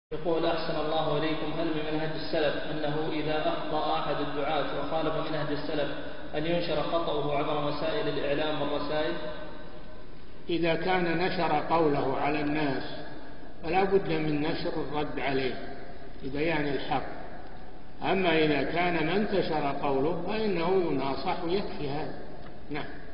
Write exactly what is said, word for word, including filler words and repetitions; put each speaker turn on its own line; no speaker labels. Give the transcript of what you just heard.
يقول أحسن الله إليكم، هل من منهج السلف أنه إذا أخطأ أحد الدعاة وخالف منهج السلف أن ينشر خطأه عبر وسائل الإعلام والرسائل؟
إذا كان نشر قوله على الناس فلا بد من نشر الرد عليه لبيان الحق. أما إذا كان ما انتشر قوله فإنه يناصح ويكفي هذا. نعم.